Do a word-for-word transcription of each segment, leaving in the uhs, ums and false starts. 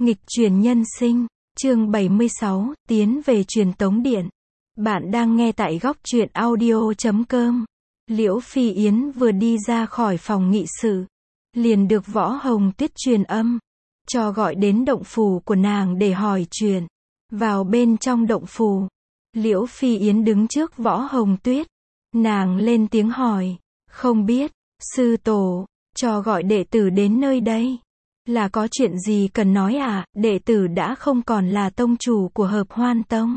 Nghịch chuyển nhân sinh, chương bảy mươi sáu, tiến về truyền tống điện. Bạn đang nghe tại góc truyện audio chấm com. Liễu Phi Yến vừa đi ra khỏi phòng nghị sự, liền được Võ Hồng Tuyết truyền âm, cho gọi đến động phủ của nàng để hỏi chuyện. Vào bên trong động phủ, Liễu Phi Yến đứng trước Võ Hồng Tuyết. Nàng lên tiếng hỏi, không biết, sư tổ, cho gọi đệ tử đến nơi đây. Là có chuyện gì cần nói à, đệ tử đã không còn là tông chủ của Hợp Hoan Tông.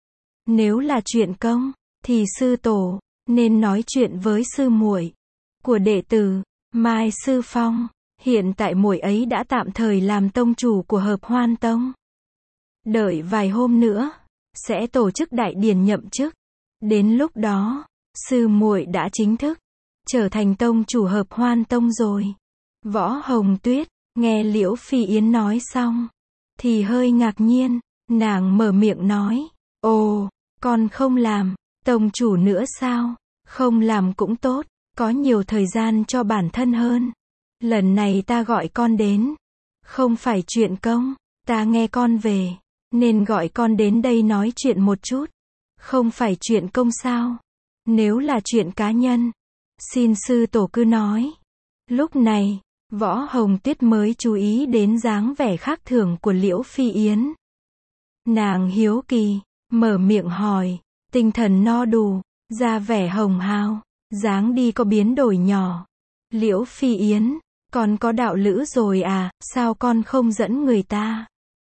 Nếu là chuyện công, thì sư tổ, nên nói chuyện với sư muội của đệ tử, Mai Sư Phong. Hiện tại muội ấy đã tạm thời làm tông chủ của Hợp Hoan Tông. Đợi vài hôm nữa, sẽ tổ chức đại điển nhậm chức. Đến lúc đó, sư muội đã chính thức trở thành tông chủ Hợp Hoan Tông rồi. Võ Hồng Tuyết nghe Liễu Phi Yến nói xong, thì hơi ngạc nhiên. Nàng mở miệng nói, ồ, con không làm tông chủ nữa sao? Không làm cũng tốt, có nhiều thời gian cho bản thân hơn. Lần này ta gọi con đến, không phải chuyện công, ta nghe con về, nên gọi con đến đây nói chuyện một chút. Không phải chuyện công sao? Nếu là chuyện cá nhân, xin sư tổ cứ nói. Lúc này, Võ Hồng Tuyết mới chú ý đến dáng vẻ khác thường của Liễu Phi Yến. Nàng hiếu kỳ, mở miệng hỏi, tinh thần no đủ, da vẻ hồng hào, dáng đi có biến đổi nhỏ. Liễu Phi Yến, con có đạo lữ rồi à, sao con không dẫn người ta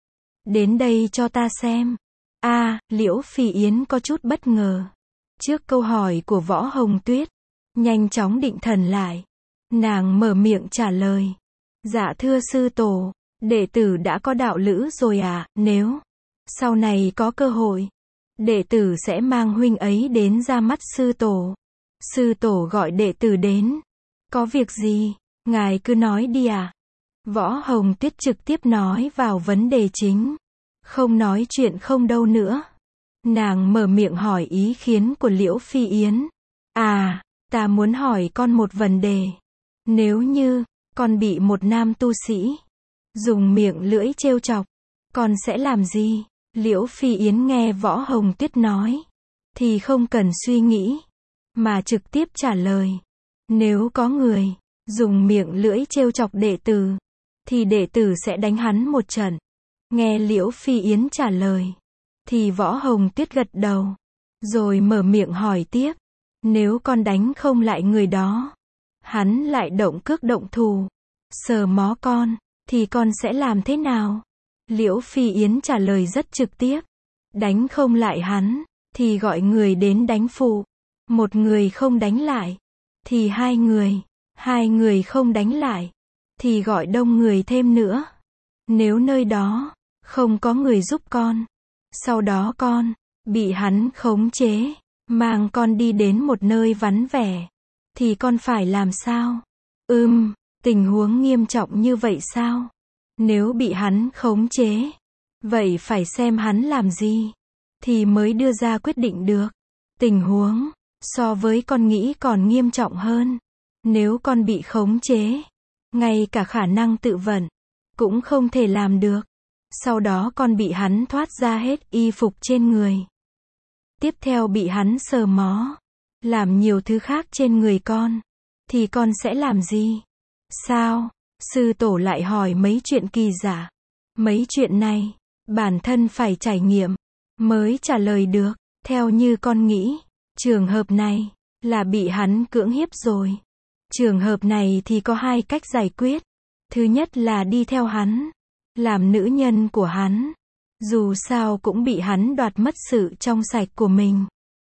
đến đây cho ta xem? A, à, Liễu Phi Yến có chút bất ngờ trước câu hỏi của Võ Hồng Tuyết, nhanh chóng định thần lại. Nàng mở miệng trả lời, dạ thưa sư tổ, đệ tử đã có đạo lữ rồi à, nếu sau này có cơ hội, đệ tử sẽ mang huynh ấy đến ra mắt sư tổ. Sư tổ gọi đệ tử đến, có việc gì, ngài cứ nói đi à. Võ Hồng Tuyết trực tiếp nói vào vấn đề chính, không nói chuyện không đâu nữa. Nàng mở miệng hỏi ý kiến của Liễu Phi Yến. À, ta muốn hỏi con một vấn đề. Nếu như con bị một nam tu sĩ dùng miệng lưỡi trêu chọc, con sẽ làm gì? Liễu Phi Yến nghe Võ Hồng Tuyết nói, thì không cần suy nghĩ, mà trực tiếp trả lời. Nếu có người dùng miệng lưỡi trêu chọc đệ tử, thì đệ tử sẽ đánh hắn một trận. Nghe Liễu Phi Yến trả lời, thì Võ Hồng Tuyết gật đầu, rồi mở miệng hỏi tiếp. Nếu con đánh không lại người đó, hắn lại động cước động thù, sờ mó con, thì con sẽ làm thế nào? Liễu Phi Yến trả lời rất trực tiếp. Đánh không lại hắn, thì gọi người đến đánh phụ. Một người không đánh lại, thì hai người. Hai người không đánh lại, thì gọi đông người thêm nữa. Nếu nơi đó không có người giúp con, sau đó con bị hắn khống chế, mang con đi đến một nơi vắng vẻ, thì con phải làm sao? Ừm, tình huống nghiêm trọng như vậy sao? Nếu bị hắn khống chế, vậy phải xem hắn làm gì, thì mới đưa ra quyết định được. Tình huống so với con nghĩ còn nghiêm trọng hơn. Nếu con bị khống chế, ngay cả khả năng tự vận cũng không thể làm được. Sau đó con bị hắn thoát ra hết y phục trên người. Tiếp theo bị hắn sờ mó, làm nhiều thứ khác trên người con, thì con sẽ làm gì? Sao? Sư tổ lại hỏi mấy chuyện kỳ lạ. Mấy chuyện này, bản thân phải trải nghiệm mới trả lời được. Theo như con nghĩ, trường hợp này là bị hắn cưỡng hiếp rồi. Trường hợp này thì có hai cách giải quyết. Thứ nhất là đi theo hắn, làm nữ nhân của hắn. Dù sao cũng bị hắn đoạt mất sự trong sạch của mình.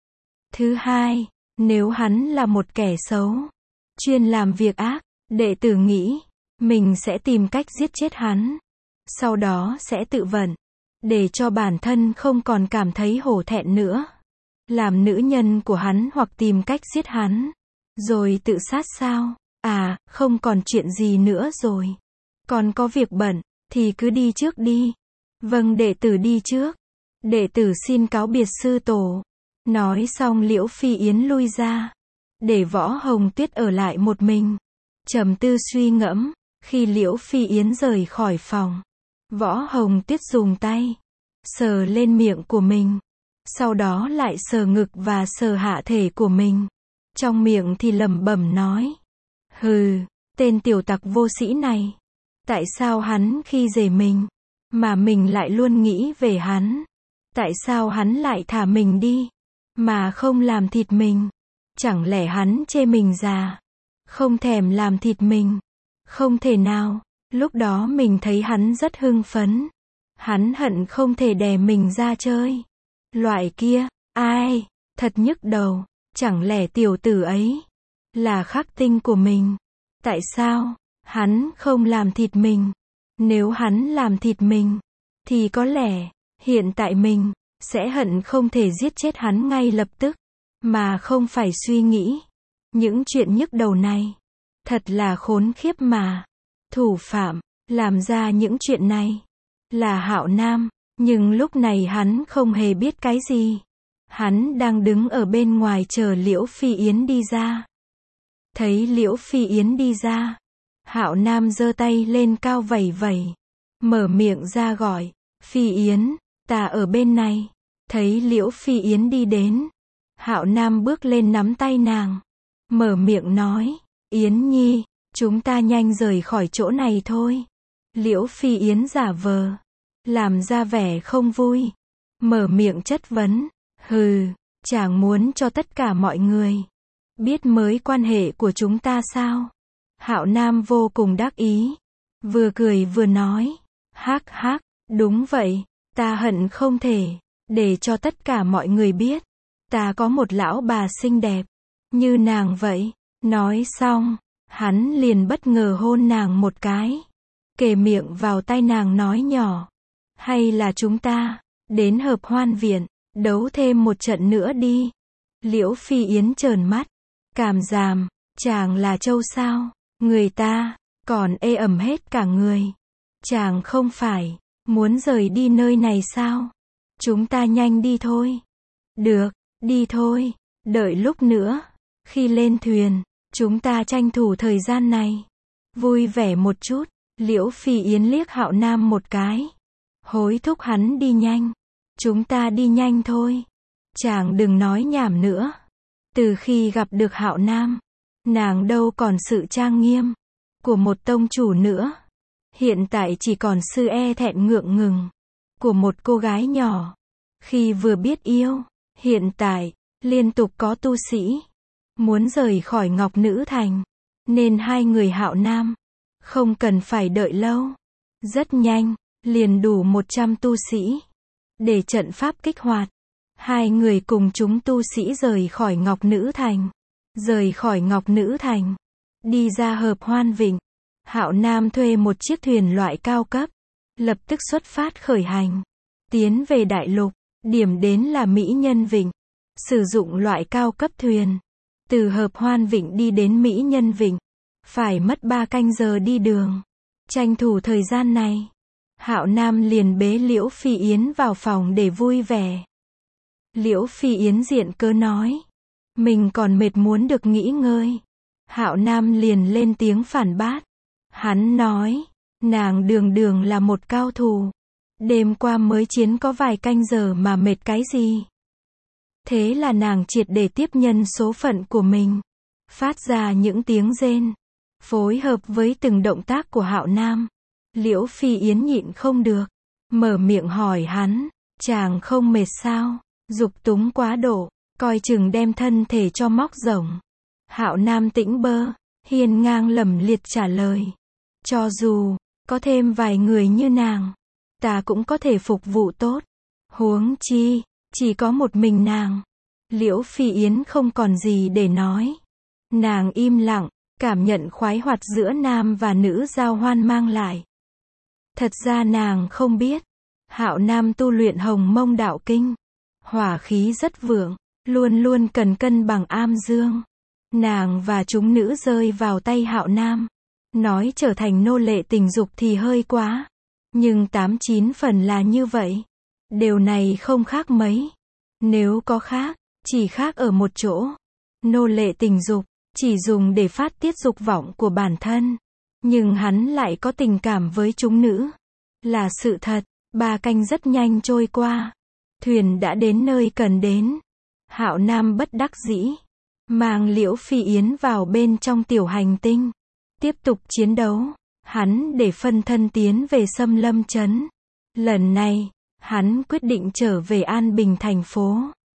Thứ hai, nếu hắn là một kẻ xấu, chuyên làm việc ác, đệ tử nghĩ, mình sẽ tìm cách giết chết hắn. Sau đó sẽ tự vận, để cho bản thân không còn cảm thấy hổ thẹn nữa. Làm nữ nhân của hắn hoặc tìm cách giết hắn. Rồi tự sát sao? À, không còn chuyện gì nữa rồi. Còn có việc bận, thì cứ đi trước đi. Vâng, đệ tử đi trước. Đệ tử xin cáo biệt sư tổ. Nói xong Liễu Phi Yến lui ra, để Võ Hồng Tuyết ở lại một mình, trầm tư suy ngẫm. Khi Liễu Phi Yến rời khỏi phòng, Võ Hồng Tuyết dùng tay sờ lên miệng của mình, sau đó lại sờ ngực và sờ hạ thể của mình. Trong miệng thì lẩm bẩm nói: "Hừ, tên tiểu tặc vô sĩ này. Tại sao hắn khi dễ mình, mà mình lại luôn nghĩ về hắn? Tại sao hắn lại thả mình đi, mà không làm thịt mình? Chẳng lẽ hắn chê mình già, không thèm làm thịt mình?" Không thể nào, lúc đó mình thấy hắn rất hưng phấn. Hắn hận không thể đè mình ra chơi. Loại kia, ai, thật nhức đầu, chẳng lẽ tiểu tử ấy là khắc tinh của mình? Tại sao hắn không làm thịt mình? Nếu hắn làm thịt mình, thì có lẽ hiện tại mình sẽ hận không thể giết chết hắn ngay lập tức, mà không phải suy nghĩ những chuyện nhức đầu này. Thật là khốn khiếp mà. Thủ phạm làm ra những chuyện này là Hạo Nam, nhưng lúc này hắn không hề biết cái gì. Hắn đang đứng ở bên ngoài chờ Liễu Phi Yến đi ra. Thấy Liễu Phi Yến đi ra, Hạo Nam giơ tay lên cao vẩy vẩy, mở miệng ra gọi: "Phi Yến, ta ở bên này." Thấy Liễu Phi Yến đi đến, Hạo Nam bước lên nắm tay nàng, mở miệng nói: "Yến Nhi, chúng ta nhanh rời khỏi chỗ này thôi." Liễu Phi Yến giả vờ làm ra vẻ không vui, mở miệng chất vấn: "Hừ, chàng muốn cho tất cả mọi người biết mới quan hệ của chúng ta sao?" Hạo Nam vô cùng đắc ý, vừa cười vừa nói: "Hắc hắc, đúng vậy, ta hận không thể để cho tất cả mọi người biết ta có một lão bà xinh đẹp như nàng vậy." Nói xong, hắn liền bất ngờ hôn nàng một cái, kề miệng vào tai nàng nói nhỏ: "Hay là chúng ta đến Hợp Hoan Viện đấu thêm một trận nữa đi." Liễu Phi Yến trợn mắt, cảm giảm: "Chàng là trâu sao? Người ta còn ê ẩm hết cả người. Chàng không phải muốn rời đi nơi này sao? Chúng ta nhanh đi thôi." "Được, đi thôi, đợi lúc nữa, khi lên thuyền, chúng ta tranh thủ thời gian này, vui vẻ một chút." Liễu Phi Yến liếc Hạo Nam một cái, hối thúc hắn đi nhanh. "Chúng ta đi nhanh thôi. Chàng đừng nói nhảm nữa." Từ khi gặp được Hạo Nam, nàng đâu còn sự trang nghiêm của một tông chủ nữa. Hiện tại chỉ còn sự e thẹn ngượng ngùng của một cô gái nhỏ khi vừa biết yêu. Hiện tại, liên tục có tu sĩ muốn rời khỏi Ngọc Nữ Thành, nên hai người Hạo Nam không cần phải đợi lâu. Rất nhanh, liền đủ một trăm tu sĩ để trận pháp kích hoạt. Hai người cùng chúng tu sĩ rời khỏi Ngọc Nữ Thành. Rời khỏi Ngọc Nữ Thành, đi ra Hợp Hoan Vịnh. Hạo Nam thuê một chiếc thuyền loại cao cấp, lập tức xuất phát khởi hành, tiến về đại lục. Điểm đến là Mỹ Nhân Vịnh. Sử dụng loại cao cấp thuyền, từ Hợp Hoan Vịnh đi đến Mỹ Nhân Vịnh, phải mất ba canh giờ đi đường. Tranh thủ thời gian này, Hạo Nam liền bế Liễu Phi Yến vào phòng để vui vẻ. Liễu Phi Yến diện cớ nói: "Mình còn mệt muốn được nghỉ ngơi." Hạo Nam liền lên tiếng phản bác. Hắn nói: "Nàng đường đường là một cao thủ, đêm qua mới chiến có vài canh giờ mà mệt cái gì?" Thế là nàng triệt để tiếp nhân số phận của mình, phát ra những tiếng rên, phối hợp với từng động tác của Hạo Nam. Liễu Phi Yến nhịn không được, mở miệng hỏi hắn: "Chàng không mệt sao? Dục túng quá độ, coi chừng đem thân thể cho móc rỗng." Hạo Nam tĩnh bơ, hiên ngang lẫm liệt trả lời: "Cho dù có thêm vài người như nàng, ta cũng có thể phục vụ tốt. Huống chi, chỉ có một mình nàng." Liễu Phi Yến không còn gì để nói. Nàng im lặng, cảm nhận khoái hoạt giữa nam và nữ giao hoan mang lại. Thật ra nàng không biết, Hạo Nam tu luyện Hồng Mông Đạo Kinh, hỏa khí rất vượng, luôn luôn cần cân bằng am dương. Nàng và chúng nữ rơi vào tay Hạo Nam, nói trở thành nô lệ tình dục thì hơi quá, nhưng tám chín phần là như vậy. Điều này không khác mấy. Nếu có khác, chỉ khác ở một chỗ. Nô lệ tình dục chỉ dùng để phát tiết dục vọng của bản thân, nhưng hắn lại có tình cảm với chúng nữ. Là sự thật, ba canh rất nhanh trôi qua. Thuyền đã đến nơi cần đến. Hạo Nam bất đắc dĩ, mang Liễu Phi Yến vào bên trong tiểu hành tinh. Tiếp tục chiến đấu, hắn để phân thân tiến về Xâm Lâm Trấn. Lần này, hắn quyết định trở về An Bình thành phố,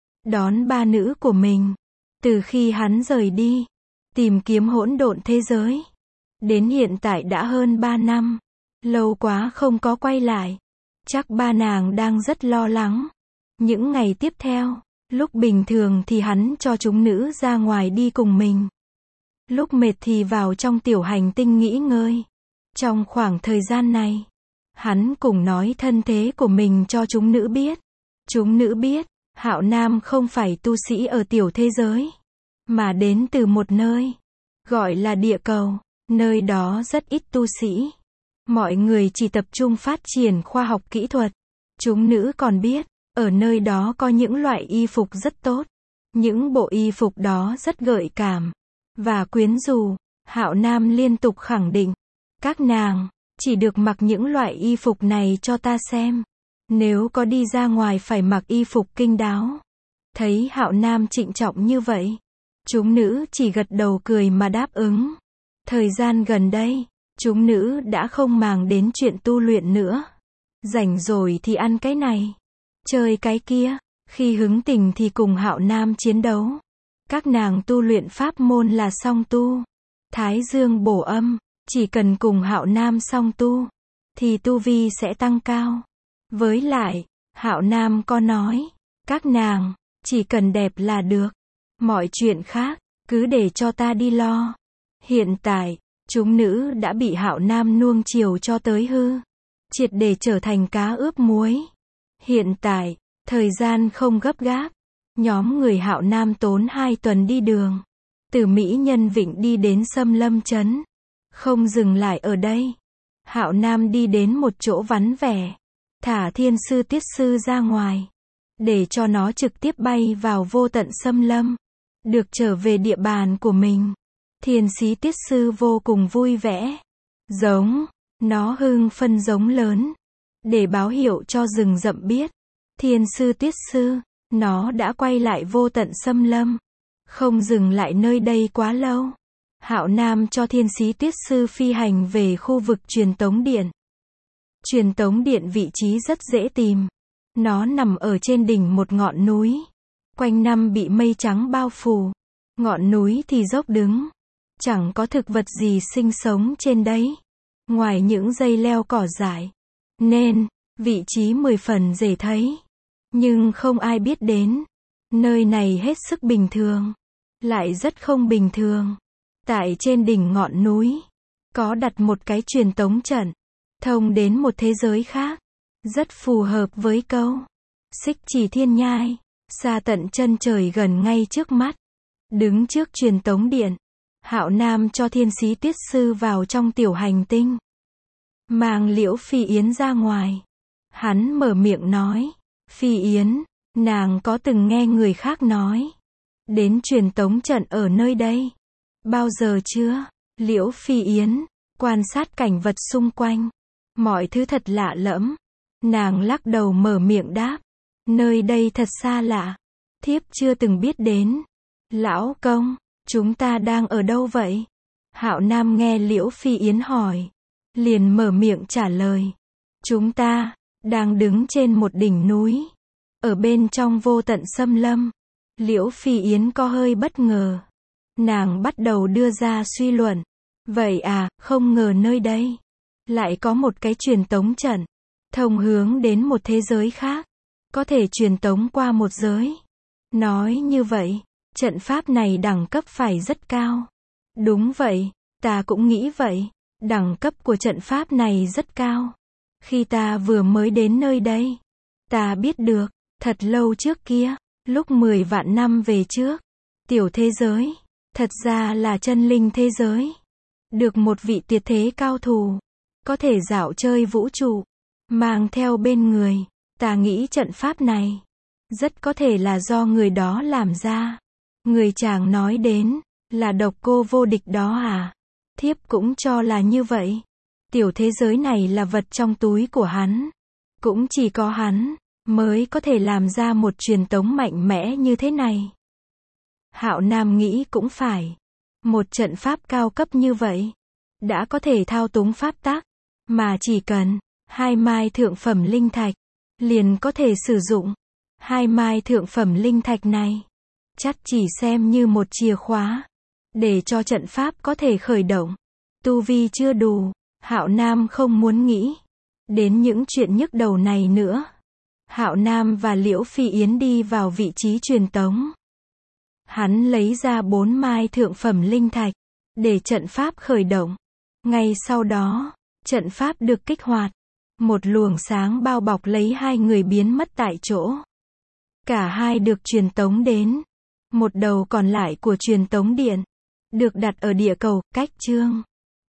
đón ba nữ của mình. Từ khi hắn rời đi, tìm kiếm hỗn độn thế giới, đến hiện tại đã hơn ba năm. Lâu quá không có quay lại. Chắc ba nàng đang rất lo lắng. Những ngày tiếp theo, lúc bình thường thì hắn cho chúng nữ ra ngoài đi cùng mình. Lúc mệt thì vào trong tiểu hành tinh nghỉ ngơi. Trong khoảng thời gian này, hắn cùng nói thân thế của mình cho chúng nữ biết. Chúng nữ biết, Hạo Nam không phải tu sĩ ở tiểu thế giới, mà đến từ một nơi, gọi là địa cầu. Nơi đó rất ít tu sĩ. Mọi người chỉ tập trung phát triển khoa học kỹ thuật. Chúng nữ còn biết, ở nơi đó có những loại y phục rất tốt. Những bộ y phục đó rất gợi cảm và quyến rũ. Hạo Nam liên tục khẳng định, các nàng chỉ được mặc những loại y phục này cho ta xem. Nếu có đi ra ngoài phải mặc y phục kinh đáo. Thấy Hạo Nam trịnh trọng như vậy, chúng nữ chỉ gật đầu cười mà đáp ứng. Thời gian gần đây, chúng nữ đã không màng đến chuyện tu luyện nữa. Rảnh rồi thì ăn cái này, chơi cái kia, khi hứng tình thì cùng Hạo Nam chiến đấu. Các nàng tu luyện pháp môn là song tu, Thái Dương bổ âm, chỉ cần cùng Hạo Nam song tu, thì tu vi sẽ tăng cao. Với lại, Hạo Nam có nói, các nàng, chỉ cần đẹp là được. Mọi chuyện khác, cứ để cho ta đi lo. Hiện tại, chúng nữ đã bị Hạo Nam nuông chiều cho tới hư, triệt để trở thành cá ướp muối. Hiện tại, thời gian không gấp gáp. Nhóm người Hạo Nam tốn hai tuần đi đường, từ Mỹ Nhân Vịnh đi đến Xâm Lâm Trấn. Không dừng lại ở đây, Hạo Nam đi đến một chỗ vắng vẻ, thả Thiên Sư Tiết Sư ra ngoài, để cho nó trực tiếp bay vào vô tận xâm lâm, được trở về địa bàn của mình. Thiên Sĩ Tiết Sư vô cùng vui vẻ, giống, nó hưng phân giống lớn, để báo hiệu cho rừng rậm biết, Thiên Sư Tiết Sư, nó đã quay lại vô tận xâm lâm, không dừng lại nơi đây quá lâu. Hạo Nam cho Thiên Sĩ Tiết Sư phi hành về khu vực truyền tống điện. Truyền tống điện vị trí rất dễ tìm. Nó nằm ở trên đỉnh một ngọn núi, quanh năm bị mây trắng bao phủ. Ngọn núi thì dốc đứng, chẳng có thực vật gì sinh sống trên đấy, ngoài những dây leo cỏ dại. Nên, vị trí mười phần dễ thấy, nhưng không ai biết đến. Nơi này hết sức bình thường, lại rất không bình thường. Tại trên đỉnh ngọn núi, có đặt một cái truyền tống trận, thông đến một thế giới khác. Rất phù hợp với câu Xích Chỉ Thiên Nhai, xa tận chân trời gần ngay trước mắt. Đứng trước truyền tống điện, Hạo Nam cho Thiên Sĩ Tiết Sư vào trong tiểu hành tinh, mang Liễu Phi Yến ra ngoài. Hắn mở miệng nói, Phi Yến, nàng có từng nghe người khác nói đến truyền tống trận ở nơi đây bao giờ chưa? Liễu Phi Yến quan sát cảnh vật xung quanh, mọi thứ thật lạ lẫm. Nàng lắc đầu mở miệng đáp, nơi đây thật xa lạ, thiếp chưa từng biết đến. Lão công, chúng ta đang ở đâu vậy? Hạo Nam nghe Liễu Phi Yến hỏi, liền mở miệng trả lời, chúng ta đang đứng trên một đỉnh núi, ở bên trong vô tận xâm lâm. Liễu Phi Yến có hơi bất ngờ, nàng bắt đầu đưa ra suy luận, vậy à, không ngờ nơi đây lại có một cái truyền tống trận, thông hướng đến một thế giới khác, có thể truyền tống qua một giới. Nói như vậy, trận pháp này đẳng cấp phải rất cao. Đúng vậy, ta cũng nghĩ vậy, đẳng cấp của trận pháp này rất cao. Khi ta vừa mới đến nơi đây, ta biết được, thật lâu trước kia, lúc mười vạn năm về trước, tiểu thế giới, thật ra là chân linh thế giới, được một vị tuyệt thế cao thủ, có thể dạo chơi vũ trụ, mang theo bên người. Ta nghĩ trận pháp này, rất có thể là do người đó làm ra. Người chàng nói đến, là độc cô vô địch đó à? Thiếp cũng cho là như vậy. Tiểu thế giới này là vật trong túi của hắn. Cũng chỉ có hắn mới có thể làm ra một truyền tống mạnh mẽ như thế này. Hạo Nam nghĩ cũng phải. Một trận pháp cao cấp như vậy, đã có thể thao túng pháp tắc, mà chỉ cần hai mai thượng phẩm linh thạch, liền có thể sử dụng. Hai mai thượng phẩm linh thạch này, chắc chỉ xem như một chìa khóa, để cho trận pháp có thể khởi động. Tu vi chưa đủ, Hạo Nam không muốn nghĩ đến những chuyện nhức đầu này nữa. Hạo Nam và Liễu Phi Yến đi vào vị trí truyền tống. Hắn lấy ra bốn mai thượng phẩm linh thạch, để trận pháp khởi động. Ngay sau đó, trận pháp được kích hoạt. Một luồng sáng bao bọc lấy hai người biến mất tại chỗ. Cả hai được truyền tống đến một đầu còn lại của truyền tống điện, được đặt ở địa cầu, cách Chương